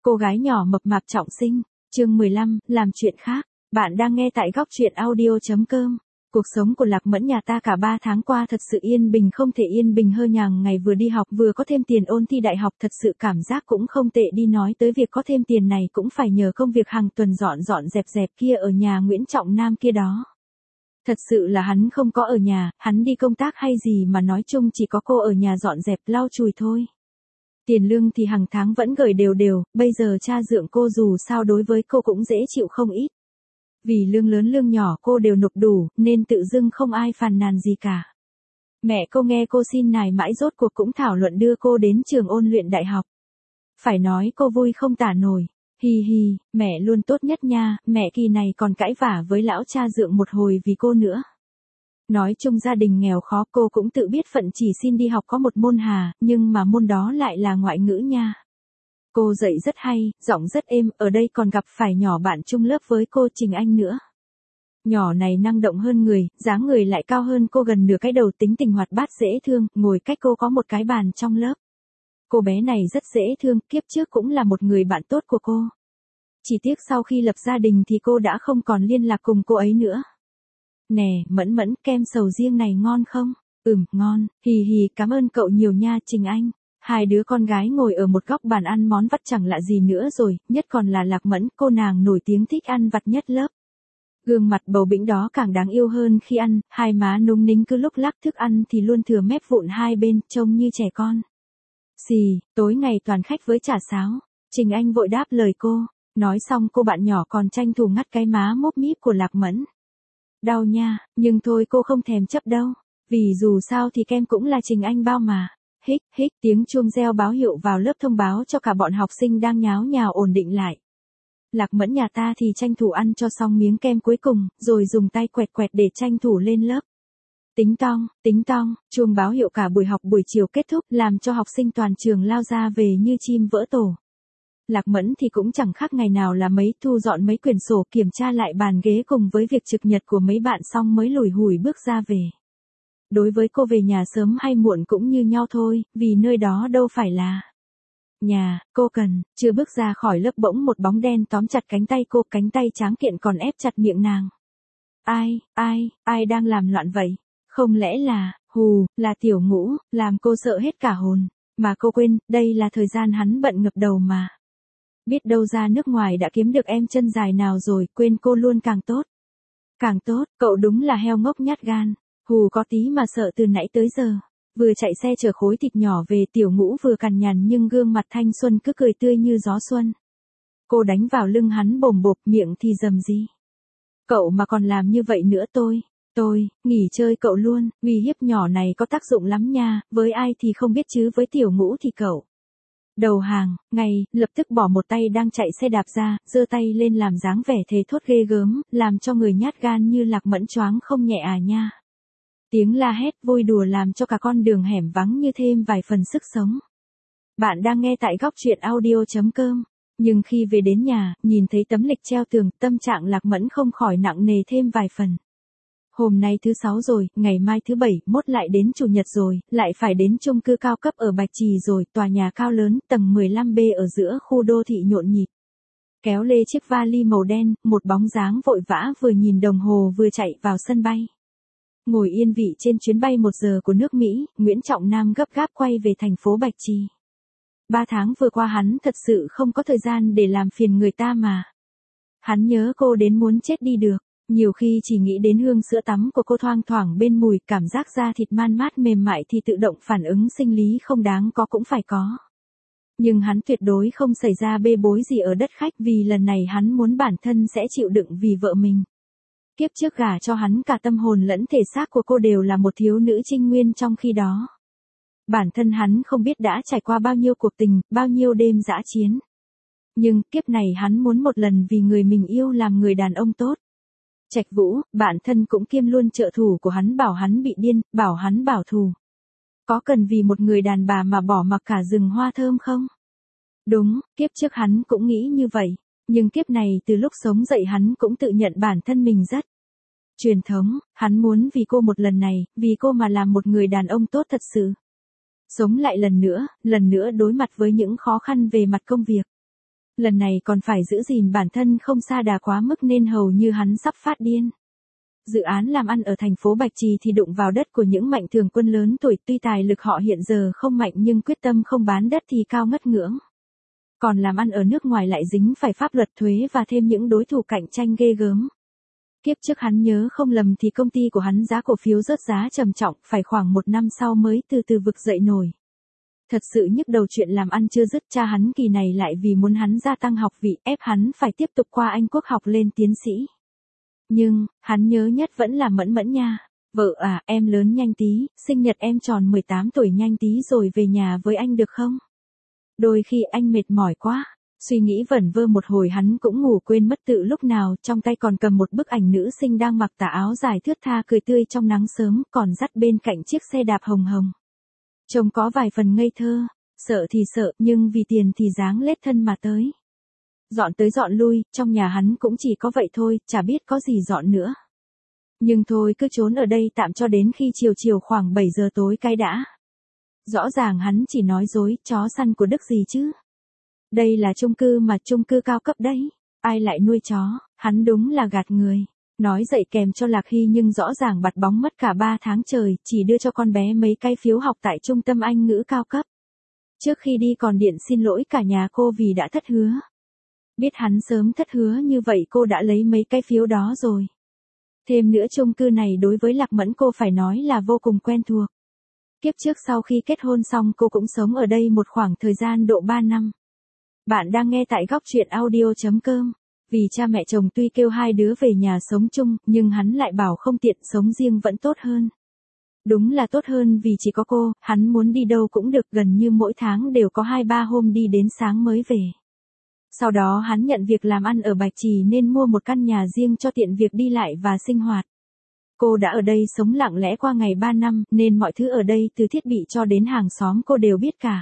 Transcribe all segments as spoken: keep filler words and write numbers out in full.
Cô gái nhỏ mập mạp trọng sinh, chương mười lăm, làm chuyện khác. Bạn đang nghe tại góc truyện audio.com. Cuộc sống của Lạc Mẫn nhà ta cả ba tháng qua thật sự yên bình không thể yên bình hơn, nhàng ngày vừa đi học vừa có thêm tiền ôn thi đại học, thật sự cảm giác cũng không tệ, đi nói tới việc có thêm tiền này cũng phải nhờ công việc hàng tuần dọn dọn dẹp dẹp kia ở nhà Nguyễn Trọng Nam kia đó. Thật sự là hắn không có ở nhà, hắn đi công tác hay gì mà nói chung chỉ có cô ở nhà dọn dẹp lau chùi thôi. Tiền lương thì hàng tháng vẫn gửi đều đều, bây giờ cha dượng cô dù sao đối với cô cũng dễ chịu không ít. Vì lương lớn lương nhỏ cô đều nộp đủ, nên tự dưng không ai phàn nàn gì cả. Mẹ cô nghe cô xin nài mãi rốt cuộc cũng thảo luận đưa cô đến trường ôn luyện đại học. Phải nói cô vui không tả nổi. Hi hi, mẹ luôn tốt nhất nha, mẹ kỳ này còn cãi vả với lão cha dượng một hồi vì cô nữa. Nói chung gia đình nghèo khó, cô cũng tự biết phận, chỉ xin đi học có một môn hà, nhưng mà môn đó lại là ngoại ngữ nha. Cô dạy rất hay, giọng rất êm, ở đây còn gặp phải nhỏ bạn chung lớp với cô Trình Anh nữa. Nhỏ này năng động hơn người, dáng người lại cao hơn cô gần nửa cái đầu, tính tình hoạt bát dễ thương, ngồi cách cô có một cái bàn trong lớp. Cô bé này rất dễ thương, kiếp trước cũng là một người bạn tốt của cô. Chỉ tiếc sau khi lập gia đình thì cô đã không còn liên lạc cùng cô ấy nữa. Nè, Mẫn Mẫn, kem sầu riêng này ngon không? Ừm, ngon, hì hì, cảm ơn cậu nhiều nha Trình Anh. Hai đứa con gái ngồi ở một góc bàn ăn món vặt chẳng lạ gì nữa rồi, nhất còn là Lạc Mẫn, cô nàng nổi tiếng thích ăn vặt nhất lớp. Gương mặt bầu bĩnh đó càng đáng yêu hơn khi ăn, hai má núng nính, cứ lúc lắc thức ăn thì luôn thừa mép vụn hai bên, trông như trẻ con. Xì, tối ngày toàn khách với chả sáo. Trình Anh vội đáp lời cô, nói xong cô bạn nhỏ còn tranh thủ ngắt cái má mốp míp của Lạc Mẫn. Đau nha, nhưng thôi cô không thèm chấp đâu, vì dù sao thì kem cũng là Trình Anh bao mà. Hích, hích, tiếng chuông reo báo hiệu vào lớp thông báo cho cả bọn học sinh đang nháo nhào ổn định lại. Lạc Mẫn nhà ta thì tranh thủ ăn cho xong miếng kem cuối cùng, rồi dùng tay quẹt quẹt để tranh thủ lên lớp. Tính tong, tính tong, chuông báo hiệu cả buổi học buổi chiều kết thúc, làm cho học sinh toàn trường lao ra về như chim vỡ tổ. Lạc Mẫn thì cũng chẳng khác ngày nào là mấy, thu dọn mấy quyển sổ, kiểm tra lại bàn ghế cùng với việc trực nhật của mấy bạn xong mới lủi hủi bước ra về. Đối với cô về nhà sớm hay muộn cũng như nhau thôi, vì nơi đó đâu phải là nhà, cô cần, chưa bước ra khỏi lớp bỗng một bóng đen tóm chặt cánh tay cô, cánh tay tráng kiện còn ép chặt miệng nàng. Ai, ai, ai đang làm loạn vậy? Không lẽ là, hù, là Tiểu Ngũ, làm cô sợ hết cả hồn. Mà cô quên, đây là thời gian hắn bận ngập đầu mà. Biết đâu ra nước ngoài đã kiếm được em chân dài nào rồi, quên cô luôn càng tốt. Càng tốt, cậu đúng là heo ngốc nhát gan. Hù có tí mà sợ từ nãy tới giờ. Vừa chạy xe chở khối thịt nhỏ về, Tiểu Ngũ vừa cằn nhằn nhưng gương mặt thanh xuân cứ cười tươi như gió xuân. Cô đánh vào lưng hắn bồm bộp, miệng thì rầm gì. Cậu mà còn làm như vậy nữa tôi, tôi, nghỉ chơi cậu luôn, uy hiếp nhỏ này có tác dụng lắm nha, với ai thì không biết chứ với Tiểu Ngũ thì cậu. Đầu hàng, ngay, lập tức bỏ một tay đang chạy xe đạp ra, giơ tay lên làm dáng vẻ thế thốt ghê gớm, làm cho người nhát gan như Lạc Mẫn choáng không nhẹ à nha. Tiếng la hét vui đùa làm cho cả con đường hẻm vắng như thêm vài phần sức sống. Bạn đang nghe tại góc truyện audio.com. Nhưng khi về đến nhà, nhìn thấy tấm lịch treo tường, tâm trạng Lạc Mẫn không khỏi nặng nề thêm vài phần. Hôm nay thứ sáu rồi, ngày mai thứ bảy, mốt lại đến chủ nhật rồi, lại phải đến chung cư cao cấp ở Bạch Trì rồi, tòa nhà cao lớn, tầng mười lăm B ở giữa khu đô thị nhộn nhịp. Kéo lê chiếc vali màu đen, một bóng dáng vội vã vừa nhìn đồng hồ vừa chạy vào sân bay. Ngồi yên vị trên chuyến bay một giờ của nước Mỹ, Nguyễn Trọng Nam gấp gáp quay về thành phố Bạch Trì. Ba tháng vừa qua hắn thật sự không có thời gian để làm phiền người ta mà. Hắn nhớ cô đến muốn chết đi được, nhiều khi chỉ nghĩ đến hương sữa tắm của cô thoang thoảng bên mùi, cảm giác da thịt man mát mềm mại thì tự động phản ứng sinh lý không đáng có cũng phải có. Nhưng hắn tuyệt đối không xảy ra bê bối gì ở đất khách, vì lần này hắn muốn bản thân sẽ chịu đựng vì vợ mình. Kiếp trước gả cho hắn cả tâm hồn lẫn thể xác của cô đều là một thiếu nữ trinh nguyên, trong khi đó bản thân hắn không biết đã trải qua bao nhiêu cuộc tình, bao nhiêu đêm dã chiến. Nhưng kiếp này hắn muốn một lần vì người mình yêu làm người đàn ông tốt. Trạch Vũ, bạn thân cũng kiêm luôn trợ thủ của hắn, bảo hắn bị điên, bảo hắn bảo thù. Có cần vì một người đàn bà mà bỏ mặc cả rừng hoa thơm không? Đúng, kiếp trước hắn cũng nghĩ như vậy. Nhưng kiếp này từ lúc sống dậy hắn cũng tự nhận bản thân mình rất truyền thống, hắn muốn vì cô một lần này, vì cô mà làm một người đàn ông tốt thật sự. Sống lại lần nữa, lần nữa đối mặt với những khó khăn về mặt công việc. Lần này còn phải giữ gìn bản thân không sa đà quá mức nên hầu như hắn sắp phát điên. Dự án làm ăn ở thành phố Bạch Trì thì đụng vào đất của những mạnh thường quân lớn tuổi, tuy tài lực họ hiện giờ không mạnh nhưng quyết tâm không bán đất thì cao ngất ngưỡng. Còn làm ăn ở nước ngoài lại dính phải pháp luật thuế và thêm những đối thủ cạnh tranh ghê gớm. Kiếp trước hắn nhớ không lầm thì công ty của hắn giá cổ phiếu rớt giá trầm trọng, phải khoảng một năm sau mới từ từ vực dậy nổi. Thật sự nhức đầu, chuyện làm ăn chưa dứt, cha hắn kỳ này lại vì muốn hắn gia tăng học vị, ép hắn phải tiếp tục qua Anh Quốc học lên tiến sĩ. Nhưng, hắn nhớ nhất vẫn là Mẫn Mẫn nha. Vợ à, em lớn nhanh tí, sinh nhật em tròn mười tám tuổi nhanh tí rồi về nhà với anh được không? Đôi khi anh mệt mỏi quá. Suy nghĩ vẩn vơ một hồi hắn cũng ngủ quên mất tự lúc nào, trong tay còn cầm một bức ảnh nữ sinh đang mặc tà áo dài thướt tha cười tươi trong nắng sớm, còn dắt bên cạnh chiếc xe đạp hồng hồng. Trông có vài phần ngây thơ, sợ thì sợ, nhưng vì tiền thì dáng lết thân mà tới. Dọn tới dọn lui, trong nhà hắn cũng chỉ có vậy thôi, chả biết có gì dọn nữa. Nhưng thôi cứ trốn ở đây tạm cho đến khi chiều chiều khoảng bảy giờ tối cái đã. Rõ ràng hắn chỉ nói dối, chó săn của Đức gì chứ. Đây là chung cư mà, chung cư cao cấp đấy. Ai lại nuôi chó, hắn đúng là gạt người. Nói dậy kèm cho Lạc Hy nhưng rõ ràng bặt bóng mất cả ba tháng trời, chỉ đưa cho con bé mấy cái phiếu học tại trung tâm Anh ngữ cao cấp. Trước khi đi còn điện xin lỗi cả nhà cô vì đã thất hứa. Biết hắn sớm thất hứa như vậy cô đã lấy mấy cái phiếu đó rồi. Thêm nữa chung cư này đối với Lạc Mẫn cô phải nói là vô cùng quen thuộc. Kiếp trước sau khi kết hôn xong cô cũng sống ở đây một khoảng thời gian độ ba năm. Bạn đang nghe tại góc truyện audio chấm com. Vì cha mẹ chồng tuy kêu hai đứa về nhà sống chung, nhưng hắn lại bảo không tiện, sống riêng vẫn tốt hơn. Đúng là tốt hơn vì chỉ có cô, hắn muốn đi đâu cũng được, gần như mỗi tháng đều có hai ba hôm đi đến sáng mới về. Sau đó hắn nhận việc làm ăn ở Bạch Trì nên mua một căn nhà riêng cho tiện việc đi lại và sinh hoạt. Cô đã ở đây sống lặng lẽ qua ngày ba năm, nên mọi thứ ở đây từ thiết bị cho đến hàng xóm cô đều biết cả.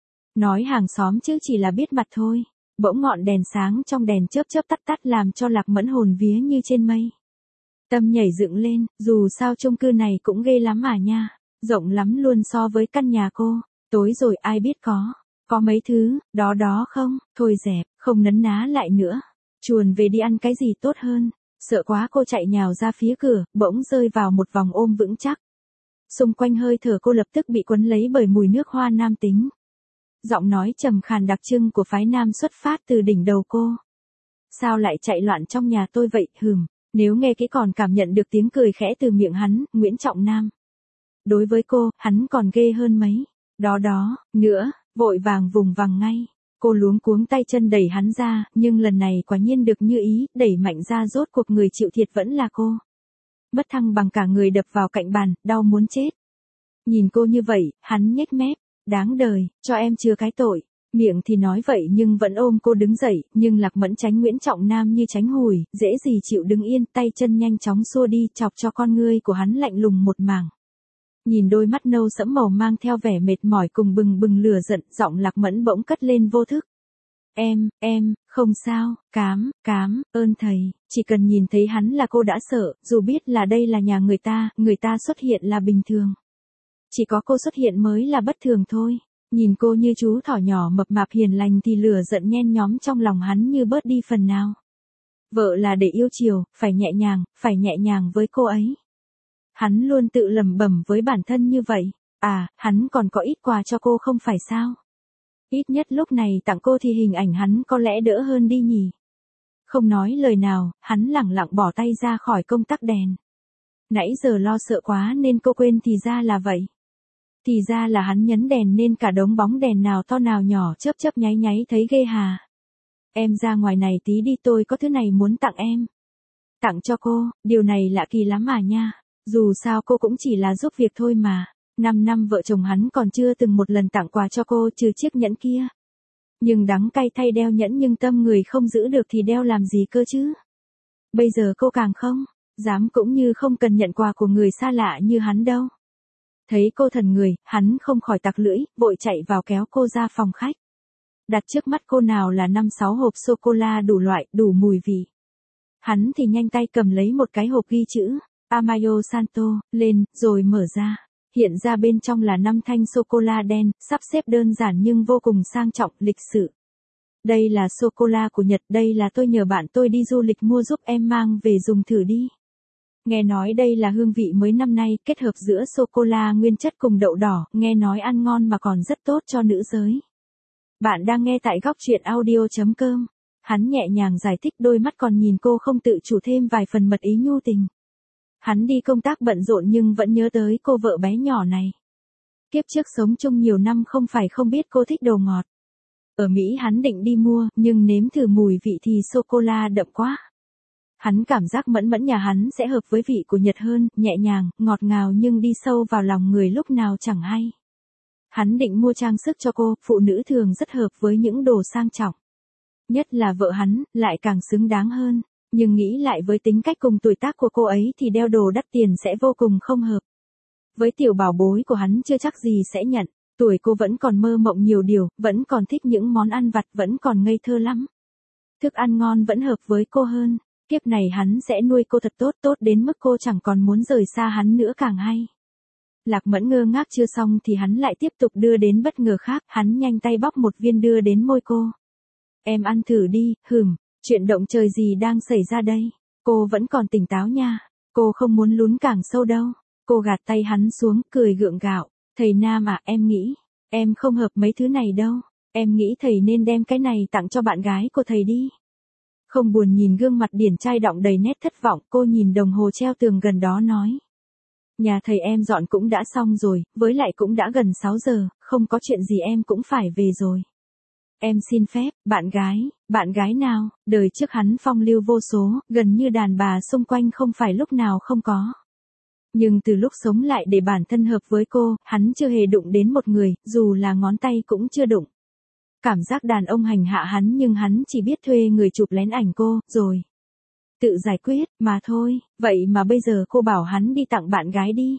Nói hàng xóm chứ chỉ là biết mặt thôi. Bỗng ngọn đèn sáng trong đèn chớp chớp tắt tắt làm cho Lạc Mẫn hồn vía như trên mây. Tâm nhảy dựng lên, dù sao chung cư này cũng ghê lắm à nha. Rộng lắm luôn so với căn nhà cô. Tối rồi ai biết có. Có mấy thứ, đó đó không, thôi dẹp, không nấn ná lại nữa. Chuồn về đi ăn cái gì tốt hơn. Sợ quá cô chạy nhào ra phía cửa, bỗng rơi vào một vòng ôm vững chắc. Xung quanh hơi thở cô lập tức bị quấn lấy bởi mùi nước hoa nam tính. Giọng nói trầm khàn đặc trưng của phái nam xuất phát từ đỉnh đầu cô. Sao lại chạy loạn trong nhà tôi vậy, hừm, nếu nghe kỹ còn cảm nhận được tiếng cười khẽ từ miệng hắn, Nguyễn Trọng Nam. Đối với cô, hắn còn ghê hơn mấy. Đó đó, nữa, vội vàng vùng vằng ngay. Cô luống cuống tay chân đẩy hắn ra, nhưng lần này quả nhiên được như ý, đẩy mạnh ra rốt cuộc người chịu thiệt vẫn là cô. Bất thăng bằng cả người đập vào cạnh bàn, đau muốn chết. Nhìn cô như vậy, hắn nhếch mép. Đáng đời, cho em chừa cái tội. Miệng thì nói vậy nhưng vẫn ôm cô đứng dậy, nhưng Lạc Mẫn tránh Nguyễn Trọng Nam như tránh hùi, dễ gì chịu đứng yên, tay chân nhanh chóng xua đi, chọc cho con ngươi của hắn lạnh lùng một mảng. Nhìn đôi mắt nâu sẫm màu mang theo vẻ mệt mỏi cùng bừng bừng lửa giận, giọng Lạc Mẫn bỗng cất lên vô thức. Em, em, không sao, cám, cám, ơn thầy, chỉ cần nhìn thấy hắn là cô đã sợ, dù biết là đây là nhà người ta, người ta xuất hiện là bình thường. Chỉ có cô xuất hiện mới là bất thường thôi. Nhìn cô như chú thỏ nhỏ mập mạp hiền lành thì lửa giận nhen nhóm trong lòng hắn như bớt đi phần nào. Vợ là để yêu chiều, phải nhẹ nhàng, phải nhẹ nhàng với cô ấy. Hắn luôn tự lẩm bẩm với bản thân như vậy. À, hắn còn có ít quà cho cô không phải sao? Ít nhất lúc này tặng cô thì hình ảnh hắn có lẽ đỡ hơn đi nhỉ. Không nói lời nào, hắn lẳng lặng bỏ tay ra khỏi công tắc đèn. Nãy giờ lo sợ quá nên cô quên thì ra là vậy. Thì ra là hắn nhấn đèn nên cả đống bóng đèn nào to nào nhỏ chớp chớp nháy nháy thấy ghê hà. Em ra ngoài này tí đi, tôi có thứ này muốn tặng em. Tặng cho cô, điều này lạ kỳ lắm à nha. Dù sao cô cũng chỉ là giúp việc thôi mà. Năm năm vợ chồng hắn còn chưa từng một lần tặng quà cho cô trừ chiếc nhẫn kia. Nhưng đắng cay thay, đeo nhẫn nhưng tâm người không giữ được thì đeo làm gì cơ chứ. Bây giờ cô càng không dám cũng như không cần nhận quà của người xa lạ như hắn đâu. Thấy cô thần người, hắn không khỏi tặc lưỡi, vội chạy vào kéo cô ra phòng khách. Đặt trước mắt cô nào là năm sáu hộp sô-cô-la đủ loại, đủ mùi vị. Hắn thì nhanh tay cầm lấy một cái hộp ghi chữ Amayo Santo lên, rồi mở ra. Hiện ra bên trong là năm thanh sô-cô-la đen, sắp xếp đơn giản nhưng vô cùng sang trọng, lịch sự. Đây là sô-cô-la của Nhật, đây là tôi nhờ bạn tôi đi du lịch mua giúp em mang về dùng thử đi. Nghe nói đây là hương vị mới năm nay, kết hợp giữa sô-cô-la nguyên chất cùng đậu đỏ, nghe nói ăn ngon mà còn rất tốt cho nữ giới. Bạn đang nghe tại góc truyện audio chấm com. Hắn nhẹ nhàng giải thích, đôi mắt còn nhìn cô không tự chủ thêm vài phần mật ý nhu tình. Hắn đi công tác bận rộn nhưng vẫn nhớ tới cô vợ bé nhỏ này. Kiếp trước sống chung nhiều năm không phải không biết cô thích đồ ngọt. Ở Mỹ hắn định đi mua, nhưng nếm thử mùi vị thì sô-cô-la đậm quá. Hắn cảm giác mẫn mẫn nhà hắn sẽ hợp với vị của Nhật hơn, nhẹ nhàng, ngọt ngào nhưng đi sâu vào lòng người lúc nào chẳng hay. Hắn định mua trang sức cho cô, phụ nữ thường rất hợp với những đồ sang trọng. Nhất là vợ hắn, lại càng xứng đáng hơn. Nhưng nghĩ lại với tính cách cùng tuổi tác của cô ấy thì đeo đồ đắt tiền sẽ vô cùng không hợp. Với tiểu bảo bối của hắn chưa chắc gì sẽ nhận. Tuổi cô vẫn còn mơ mộng nhiều điều, vẫn còn thích những món ăn vặt, vẫn còn ngây thơ lắm. Thức ăn ngon vẫn hợp với cô hơn. Kiếp này hắn sẽ nuôi cô thật tốt, tốt đến mức cô chẳng còn muốn rời xa hắn nữa càng hay. Lạc Mẫn ngơ ngác chưa xong thì hắn lại tiếp tục đưa đến bất ngờ khác, hắn nhanh tay bóc một viên đưa đến môi cô. Em ăn thử đi, hừm, chuyện động trời gì đang xảy ra đây? Cô vẫn còn tỉnh táo nha, cô không muốn lún càng sâu đâu. Cô gạt tay hắn xuống, cười gượng gạo. Thầy Nam à, em nghĩ, em không hợp mấy thứ này đâu. Em nghĩ thầy nên đem cái này tặng cho bạn gái của thầy đi. Không buồn nhìn gương mặt điển trai đọng đầy nét thất vọng, cô nhìn đồng hồ treo tường gần đó nói. Nhà thầy em dọn cũng đã xong rồi, với lại cũng đã gần sáu giờ, không có chuyện gì em cũng phải về rồi. Em xin phép, bạn gái, bạn gái nào, đời trước hắn phong lưu vô số, gần như đàn bà xung quanh không phải lúc nào không có. Nhưng từ lúc sống lại để bản thân hợp với cô, hắn chưa hề đụng đến một người, dù là ngón tay cũng chưa đụng. Cảm giác đàn ông hành hạ hắn nhưng hắn chỉ biết thuê người chụp lén ảnh cô, rồi tự giải quyết, mà thôi, vậy mà bây giờ cô bảo hắn đi tặng bạn gái đi.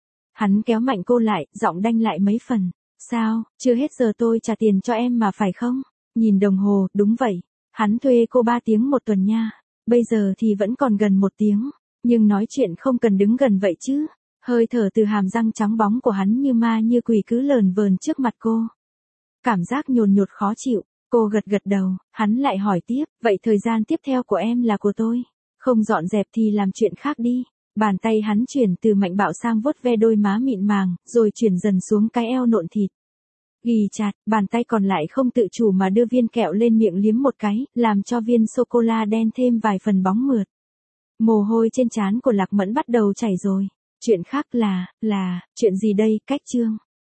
Hắn kéo mạnh cô lại, giọng đanh lại mấy phần. Sao, chưa hết giờ tôi trả tiền cho em mà phải không? Nhìn đồng hồ, đúng vậy. Hắn thuê cô ba tiếng một tuần nha. Bây giờ thì vẫn còn gần một tiếng. Nhưng nói chuyện không cần đứng gần vậy chứ. Hơi thở từ hàm răng trắng bóng của hắn như ma như quỷ cứ lờn vờn trước mặt cô. Cảm giác nhồn nhột khó chịu. Cô gật gật đầu, hắn lại hỏi tiếp. Vậy thời gian tiếp theo của em là của tôi. Không dọn dẹp thì làm chuyện khác đi. Bàn tay hắn chuyển từ mạnh bạo sang vuốt ve đôi má mịn màng, rồi chuyển dần xuống cái eo nộn thịt. Ghi chặt, bàn tay còn lại không tự chủ mà đưa viên kẹo lên miệng liếm một cái, làm cho viên sô-cô-la đen thêm vài phần bóng mượt. Mồ hôi trên trán của Lạc Mẫn bắt đầu chảy rồi. Chuyện khác là, là, chuyện gì đây, cách chương.